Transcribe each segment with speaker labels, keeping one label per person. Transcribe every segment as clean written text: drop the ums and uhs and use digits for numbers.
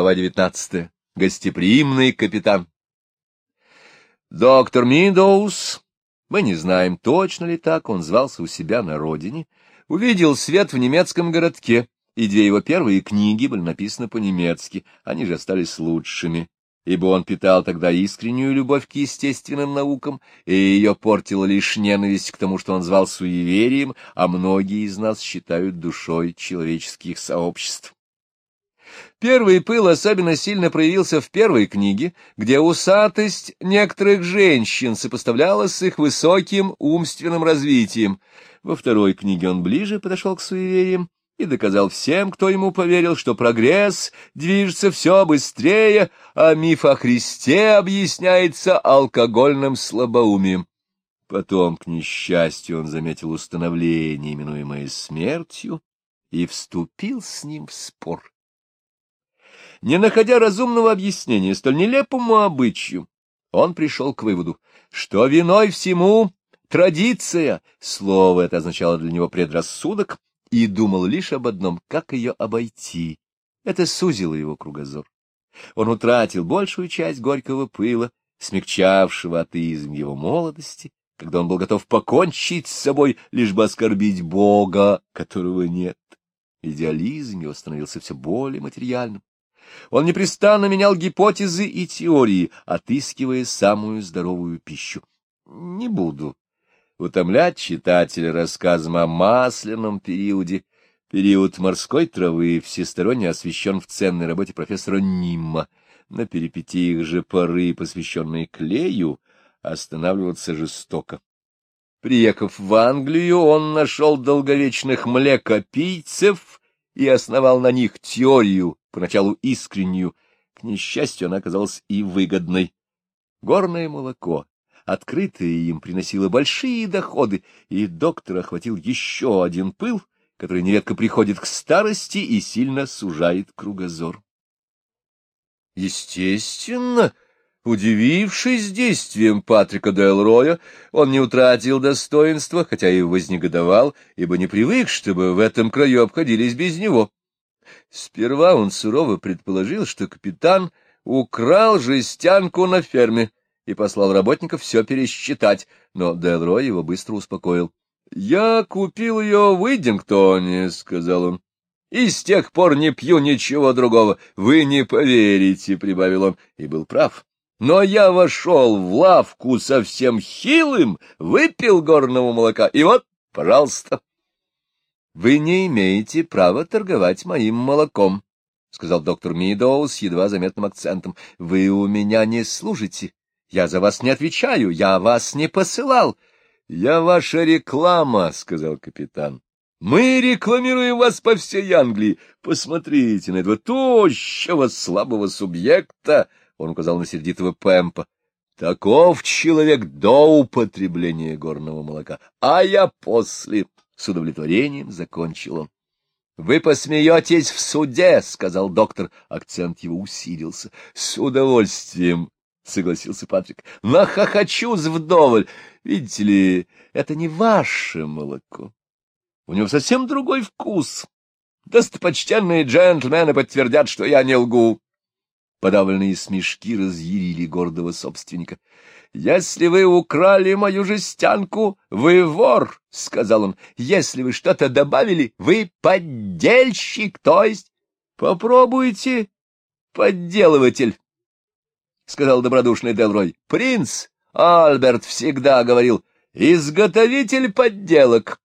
Speaker 1: Глава 19. Гостеприимный капитан. Доктор Мидоуз, мы не знаем, точно ли так он звался у себя на родине, увидел свет в немецком городке, и две его первые книги были написаны по-немецки, они же остались лучшими, ибо он питал тогда искреннюю любовь к естественным наукам, и ее портила лишь ненависть к тому, что он звал суеверием, а многие из нас считают душой человеческих сообществ. Первый пыл особенно сильно проявился в первой книге, где усатость некоторых женщин сопоставлялась с их высоким умственным развитием. Во второй книге он ближе подошел к суевериям и доказал всем, кто ему поверил, что прогресс движется все быстрее, а миф о Христе объясняется алкогольным слабоумием. Потом, к несчастью, он заметил установление, именуемое смертью, и вступил с ним в спор. Не находя разумного объяснения столь нелепому обычаю, он пришел к выводу, что виной всему традиция, слово это означало для него предрассудок, и думал лишь об одном, как ее обойти. Это сузило его кругозор. Он утратил большую часть горького пыла, смягчавшего атеизм его молодости, когда он был готов покончить с собой, лишь бы оскорбить Бога, которого нет. Идеализм его становился все более материальным. Он непрестанно менял гипотезы и теории, отыскивая самую здоровую пищу. Не буду утомлять читателя рассказом о масляном периоде. Период морской травы всесторонне освещен в ценной работе профессора Нимма. На перипетиях же поры, посвященные клею, останавливаться жестоко. Приехав в Англию, он нашел долговечных млекопийцев и основал на них теорию, поначалу искреннюю, к несчастью, она оказалась и выгодной. Горное молоко, открытое им, приносило большие доходы, и доктора охватил еще один пыл, который нередко приходит к старости и сильно сужает кругозор. Естественно, удивившись действием Патрика Делроя, он не утратил достоинства, хотя и вознегодовал, ибо не привык, чтобы в этом краю обходились без него. Сперва он сурово предположил, что капитан украл жестянку на ферме и послал работников все пересчитать, но Делрой его быстро успокоил. — Я купил ее в Уиддингтоне, — сказал он, — и с тех пор не пью ничего другого. Вы не поверите, — прибавил он, и был прав. Но я вошел в лавку совсем хилым, выпил горного молока, и вот, пожалуйста. — Вы не имеете права торговать моим молоком, — сказал доктор Мидоуз с едва заметным акцентом. — Вы у меня не служите. Я за вас не отвечаю, я вас не посылал. — Я ваша реклама, — сказал капитан. — Мы рекламируем вас по всей Англии. Посмотрите на этого тощего, слабого субъекта, — он указал на сердитого Пэмпа. Таков человек до употребления горного молока, а я после. С удовлетворением закончил он. — Вы посмеетесь в суде, — сказал доктор. Акцент его усилился. — С удовольствием, — согласился Патрик. — Нахохочусь вдоволь. Видите ли, это не ваше молоко. У него совсем другой вкус. Достопочтенные джентльмены подтвердят, что я не лгу. Подавленные смешки разъярили гордого собственника. — Если вы украли мою жестянку, вы вор, — сказал он. — Если вы что-то добавили, вы поддельщик, то есть... — Попробуйте, подделыватель, — сказал добродушный Делрой. — Принц Альберт всегда говорил: изготовитель подделок.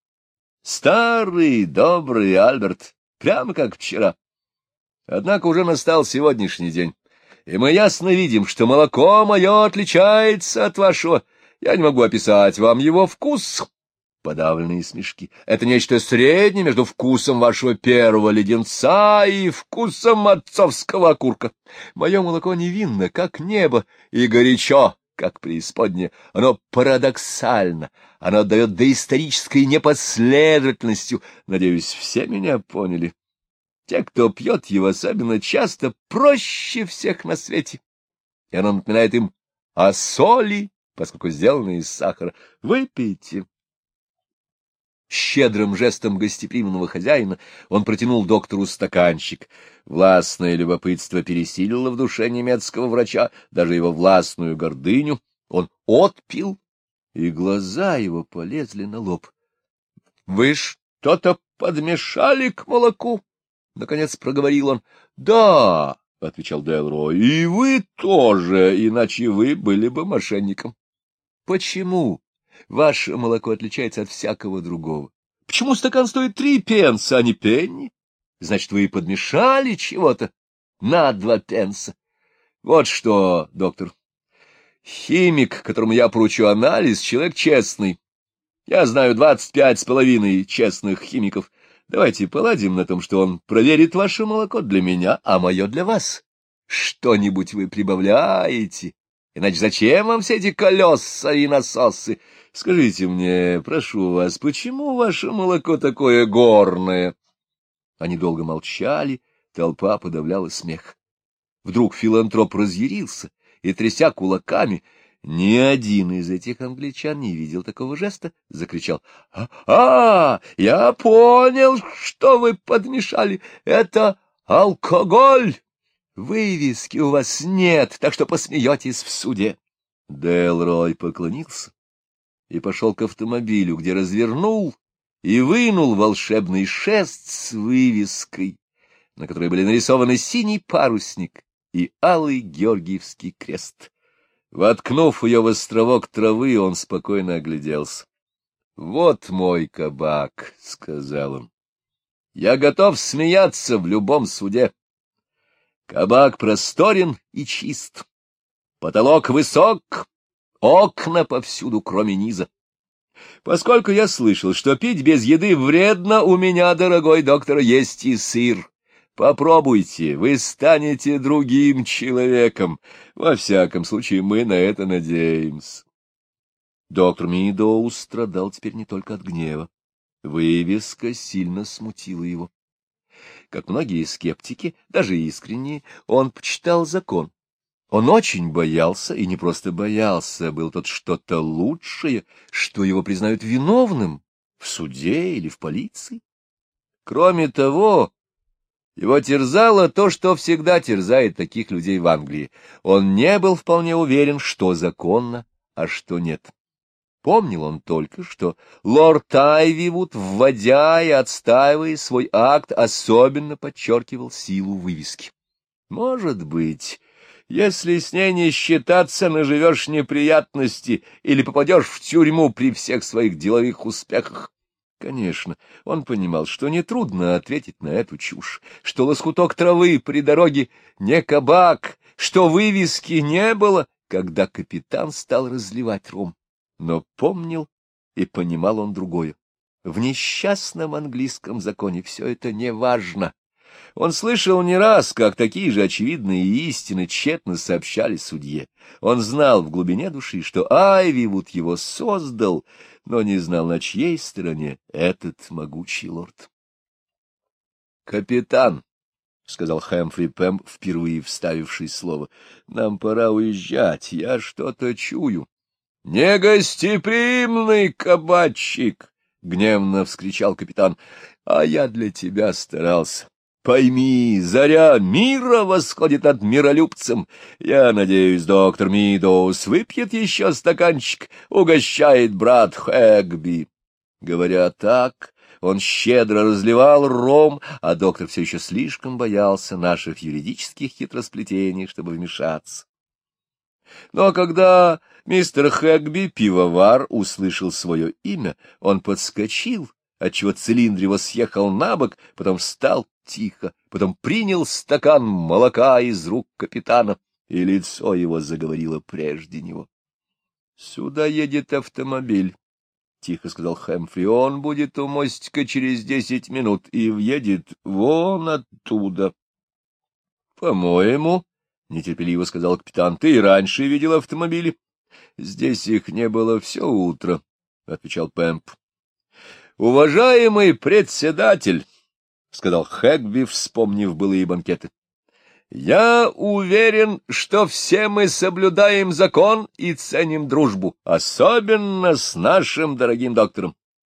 Speaker 1: Старый, добрый Альберт, прямо как вчера. Однако уже настал сегодняшний день, и мы ясно видим, что молоко мое отличается от вашего. Я не могу описать вам его вкус. Подавленные смешки. Это нечто среднее между вкусом вашего первого леденца и вкусом отцовского окурка. Мое молоко невинно, как небо, и горячо, как преисподняя. Оно парадоксально, оно отдает доисторической непоследовательностью. Надеюсь, все меня поняли. Те, кто пьет его особенно часто, проще всех на свете. И оно напоминает им о соли, поскольку сделано из сахара. Выпейте. Щедрым жестом гостеприимного хозяина он протянул доктору стаканчик. Властное любопытство пересилило в душе немецкого врача даже его властную гордыню. Он отпил, и глаза его полезли на лоб. — Вы что-то подмешали к молоку? — наконец проговорил он. — Да, — отвечал Делрой, — и вы тоже, иначе вы были бы мошенником. — Почему ваше молоко отличается от всякого другого? Почему стакан стоит 3 пенса, а не пенни? Значит, вы и подмешали чего-то на 2 пенса. Вот что, доктор, химик, которому я поручу анализ, человек честный. Я знаю 25,5 честных химиков. Давайте поладим на том, что он проверит ваше молоко для меня, а мое для вас. Что-нибудь вы прибавляете? Иначе зачем вам все эти колеса и насосы? Скажите мне, прошу вас, почему ваше молоко такое горное? Они долго молчали, толпа подавляла смех. Вдруг филантроп разъярился и, тряся кулаками, ни один из этих англичан не видел такого жеста, закричал: я понял, что вы подмешали! Это алкоголь! Вывески у вас нет, так что посмеетесь в суде. Делрой поклонился и пошел к автомобилю, где развернул и вынул волшебный шест с вывеской, на которой были нарисованы синий парусник и алый Георгиевский крест. Воткнув ее в островок травы, он спокойно огляделся. — Вот мой кабак, — сказал он. — Я готов смеяться в любом суде. Кабак просторен и чист. Потолок высок, окна повсюду, кроме низа. Поскольку я слышал, что пить без еды вредно, у меня, дорогой доктор, есть и сыр. Попробуйте, вы станете другим человеком. Во всяком случае, мы на это надеемся. Доктор Мидоу страдал теперь не только от гнева. Вывеска сильно смутила его. Как многие скептики, даже искренние, он почитал закон. Он очень боялся, и не просто боялся, а был тут что-то лучшее, что его признают виновным в суде или в полиции. Кроме того, его терзало то, что всегда терзает таких людей в Англии. Он не был вполне уверен, что законно, а что нет. Помнил он только, что лорд Айвивуд, вводя и отстаивая свой акт, особенно подчеркивал силу вывески. Может быть, если с ней не считаться, наживешь неприятности или попадешь в тюрьму при всех своих деловых успехах. Конечно, он понимал, что нетрудно ответить на эту чушь, что лоскуток травы при дороге не кабак, что вывески не было, когда капитан стал разливать ром. Но помнил и понимал он другое. В несчастном английском законе все это не важно. Он слышал не раз, как такие же очевидные истины тщетно сообщали судье. Он знал в глубине души, что Айвивуд его создал, но не знал, на чьей стороне этот могучий лорд. — Капитан, — сказал Хэмфри Пэмп, впервые вставивший слово, — нам пора уезжать, я что-то чую. — Негостеприимный кабачик! — гневно вскричал капитан. — А я для тебя старался. Пойми, заря мира восходит над миролюбцем. Я надеюсь, доктор Мидоус выпьет еще стаканчик, угощает брат Хэгби. Говоря так, он щедро разливал ром, а доктор все еще слишком боялся наших юридических хитросплетений, чтобы вмешаться. Но когда мистер Хэгби, пивовар, услышал свое имя, он подскочил, отчего цилиндр его съехал на бок, потом встал тихо, потом принял стакан молока из рук капитана, и лицо его заговорило прежде него. — Сюда едет автомобиль, — тихо сказал Хэмфри. — Он будет у мостика через 10 минут и въедет вон оттуда. — По-моему, — нетерпеливо сказал капитан, — ты и раньше видел автомобили. — Здесь их не было все утро, — отвечал Пэмп. — Уважаемый председатель, — сказал Хэгби, вспомнив былые банкеты, — я уверен, что все мы соблюдаем закон и ценим дружбу, особенно с нашим дорогим доктором.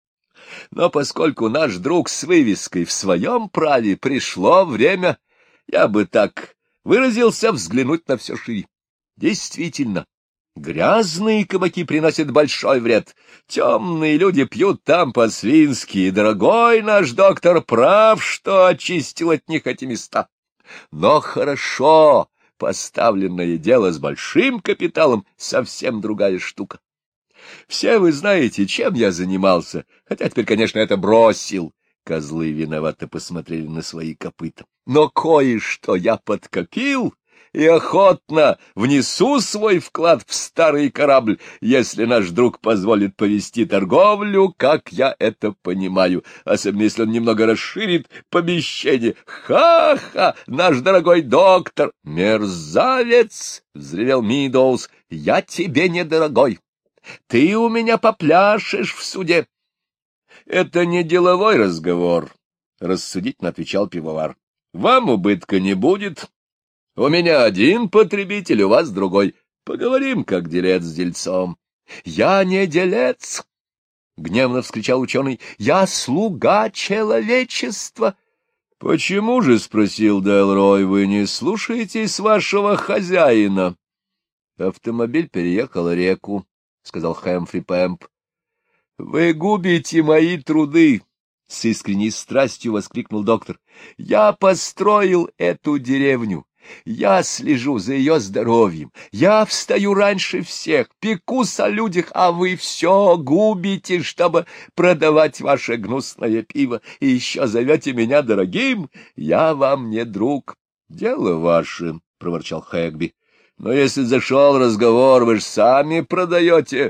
Speaker 1: Но поскольку наш друг с вывеской в своем праве, пришло время, я бы так выразился, взглянуть на все шире. Действительно, грязные кабаки приносят большой вред. Темные люди пьют там по-свински, и дорогой наш доктор прав, что очистил от них эти места. Но хорошо поставленное дело с большим капиталом — совсем другая штука. Все вы знаете, чем я занимался, хотя теперь, конечно, это бросил. Козлы виновато посмотрели на свои копыта. Но кое-что я подкопил и охотно внесу свой вклад в старый корабль, если наш друг позволит повести торговлю, как я это понимаю, особенно если он немного расширит помещение. Ха-ха, наш дорогой доктор! Мерзавец! — взревел Мидоуз. — Я тебе недорогой. Ты у меня попляшешь в суде. — Это не деловой разговор, — рассудительно отвечал пивовар. — Вам убытка не будет. У меня один потребитель, у вас другой. Поговорим, как делец с дельцом. — Я не делец, — гневно вскричал ученый. — Я слуга человечества. — Почему же, — спросил Делрой, — вы не слушаетесь вашего хозяина? Автомобиль переехал реку, — сказал Хэмфри Пэмп. — Вы губите мои труды, — с искренней страстью воскликнул доктор. — Я построил эту деревню. Я слежу за ее здоровьем, я встаю раньше всех, пекусь о людях, а вы все губите, чтобы продавать ваше гнусное пиво, и еще зовете меня дорогим. Я вам не друг. — Дело ваше, — проворчал Хэгби. — Но если зашел разговор, вы же сами продаете.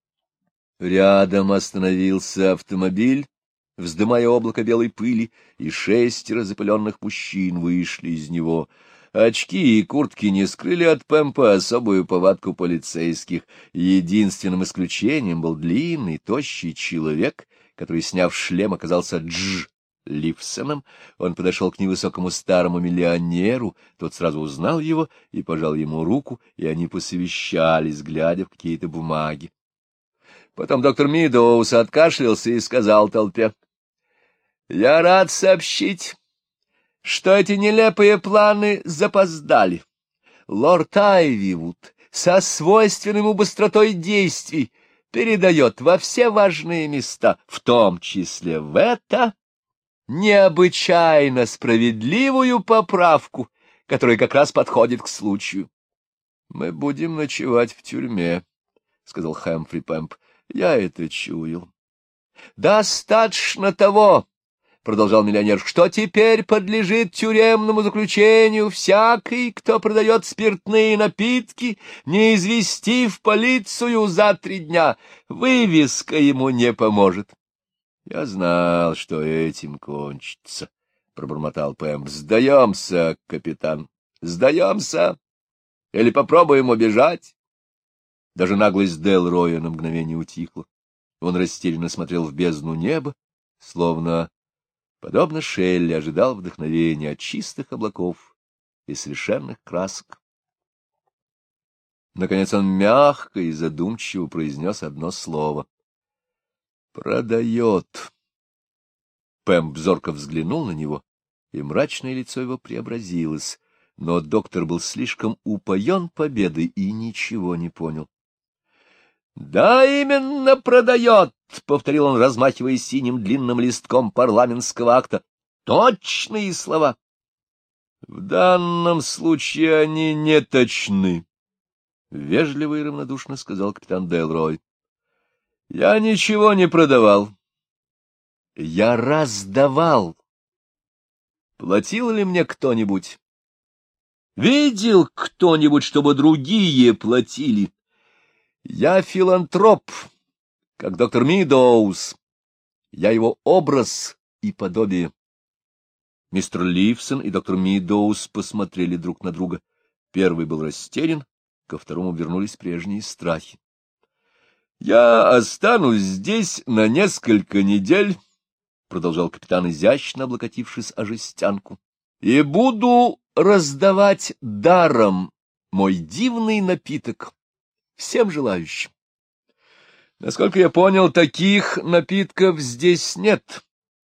Speaker 1: Рядом остановился автомобиль, вздымая облако белой пыли, и 6 запыленных мужчин вышли из него. Очки и куртки не скрыли от Пэмпа особую повадку полицейских. Единственным исключением был длинный, тощий человек, который, сняв шлем, оказался Ливсоном. Он подошел к невысокому старому миллионеру, тот сразу узнал его и пожал ему руку, и они посовещались, глядя в какие-то бумаги. Потом доктор Мидоуз откашлялся и сказал толпе: — Я рад сообщить, что эти нелепые планы запоздали. Лорд Айвивуд со свойственной ему быстротой действий передает во все важные места, в том числе в это, необычайно справедливую поправку, которая как раз подходит к случаю. — Мы будем ночевать в тюрьме, — сказал Хэмфри Пэмп. — Я это чуял. — Достаточно того, — продолжал миллионер, — что теперь подлежит тюремному заключению всякий, кто продает спиртные напитки, не известив полицию за 3 дня. Вывеска ему не поможет. — Я знал, что этим кончится, — пробормотал Пэм. — Сдаемся, капитан, сдаемся. Или попробуем убежать. Даже наглость Делроя на мгновение утихла. Он растерянно смотрел в бездну неба, словно, подобно Шелли, ожидал вдохновения от чистых облаков и совершенных красок. Наконец он мягко и задумчиво произнес одно слово. — Продает. Пэмп зорко взглянул на него, и мрачное лицо его преобразилось, но доктор был слишком упоен победой и ничего не понял. — Да, именно продает, — повторил он, размахивая синим длинным листком парламентского акта. — Точные слова. — В данном случае они не точны, — вежливо и равнодушно сказал капитан Делрой. — Я ничего не продавал. Я раздавал. Платил ли мне кто-нибудь? Видел кто-нибудь, чтобы другие платили? Я филантроп, как доктор Мидоуз. Я его образ и подобие. Мистер Ливсон и доктор Мидоуз посмотрели друг на друга. Первый был растерян, ко второму вернулись прежние страхи. — Я останусь здесь на несколько недель, — продолжал капитан, изящно облокотившись о жестянку, — и буду раздавать даром мой дивный напиток всем желающим. Насколько я понял, таких напитков здесь нет.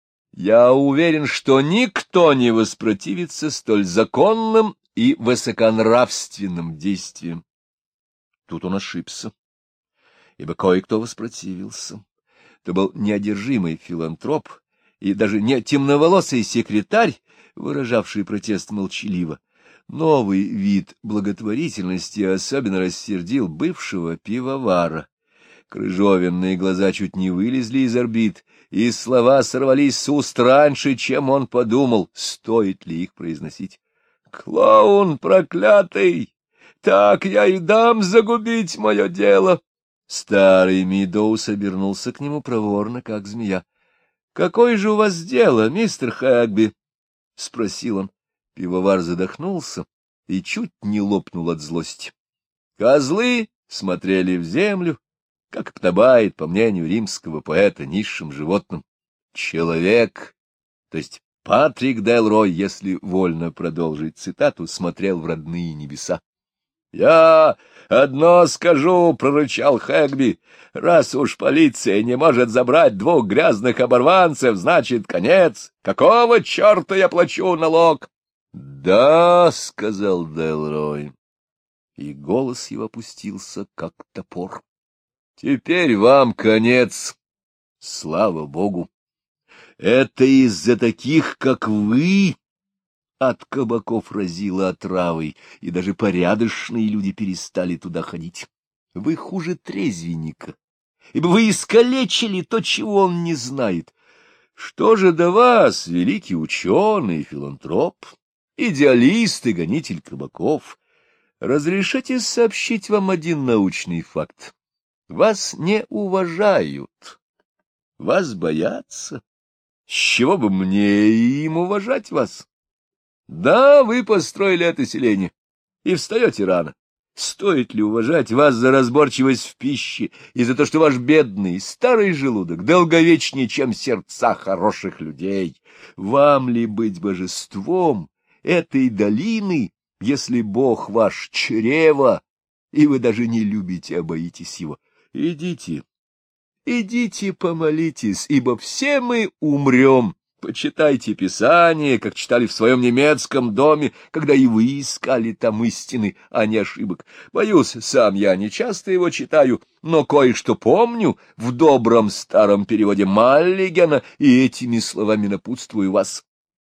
Speaker 1: Я уверен, что никто не воспротивится столь законным и высоконравственным действиям. Тут он ошибся, ибо кое-кто воспротивился. Это был неодержимый филантроп и даже не темноволосый секретарь, выражавший протест молчаливо. Новый вид благотворительности особенно рассердил бывшего пивовара. Крыжовенные глаза чуть не вылезли из орбит, и слова сорвались с уст раньше, чем он подумал, стоит ли их произносить. «Клоун проклятый! Так я и дам загубить мое дело!» Старый Мидоус обернулся к нему проворно, как змея. — Какое же у вас дело, мистер Хэгби? — спросил он. Пивовар задохнулся и чуть не лопнул от злости. Козлы смотрели в землю, как подобает, по мнению римского поэта, низшим животным. Человек, то есть Патрик Делрой, если вольно продолжить цитату, смотрел в родные небеса. — Я одно скажу, — прорычал Хэгби, — раз уж полиция не может забрать двух грязных оборванцев, значит, конец. Какого черта я плачу налог? — Да, — сказал Делрой, и голос его опустился, как топор. — Теперь вам конец, слава богу. Это из-за таких, как вы... От кабаков разило отравой, и даже порядочные люди перестали туда ходить. Вы хуже трезвенника, ибо вы искалечили то, чего он не знает. Что же до вас, великий ученый, филантроп, идеалист и гонитель кабаков? Разрешите сообщить вам один научный факт. Вас не уважают, вас боятся. С чего бы мне им уважать вас? Да, вы построили это селение и встаете рано. Стоит ли уважать вас за разборчивость в пище и за то, что ваш бедный старый желудок долговечнее, чем сердца хороших людей? Вам ли быть божеством этой долины, если Бог ваш чрево, и вы даже не любите, а боитесь его? Идите, идите помолитесь, ибо все мы умрем. Почитайте Писание, как читали в своем немецком доме, когда и вы искали там истины, а не ошибок. Боюсь, сам я не часто его читаю, но кое-что помню в добром старом переводе Маллигена, и этими словами напутствую вас.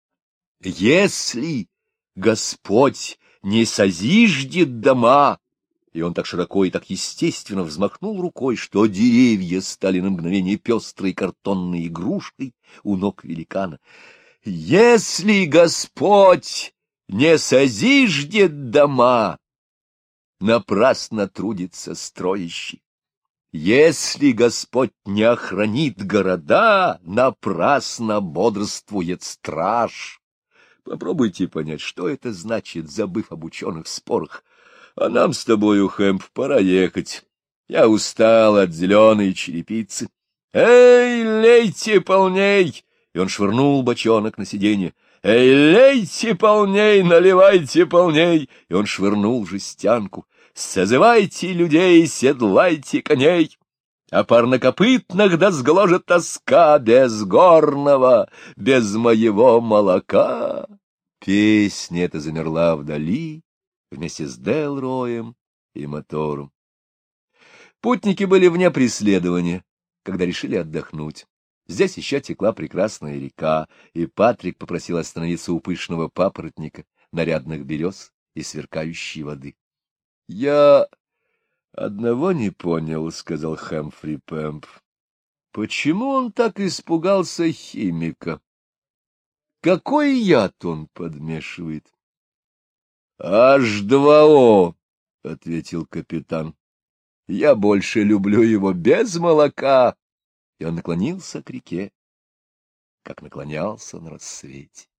Speaker 1: Если Господь не созиждет дома, и он так широко и так естественно взмахнул рукой, что деревья стали на мгновение пестрой картонной игрушкой у ног великана. Если Господь не созиждет дома, напрасно трудится строящий. Если Господь не охранит города, напрасно бодрствует страж. Попробуйте понять, что это значит, забыв об ученых спорах. А нам с тобою, Хэмп, пора ехать. Я устал от зеленой черепицы. Эй, лейте полней! И он швырнул бочонок на сиденье. Эй, лейте полней, наливайте полней! И он швырнул жестянку. Созывайте людей, седлайте коней. А парнокопытных да сгложит тоска без горного, без моего молока. Песня эта замерла вдали вместе с Делроем и мотором. Путники были вне преследования, когда решили отдохнуть. Здесь еще текла прекрасная река, и Патрик попросил остановиться у пышного папоротника, нарядных берез и сверкающей воды. — Я одного не понял, — сказал Хэмфри Пэмп. — Почему он так испугался химика? Какой яд он подмешивает? — H2O, — ответил капитан. — Я больше люблю его без молока. И он наклонился к реке, как наклонялся на рассвете.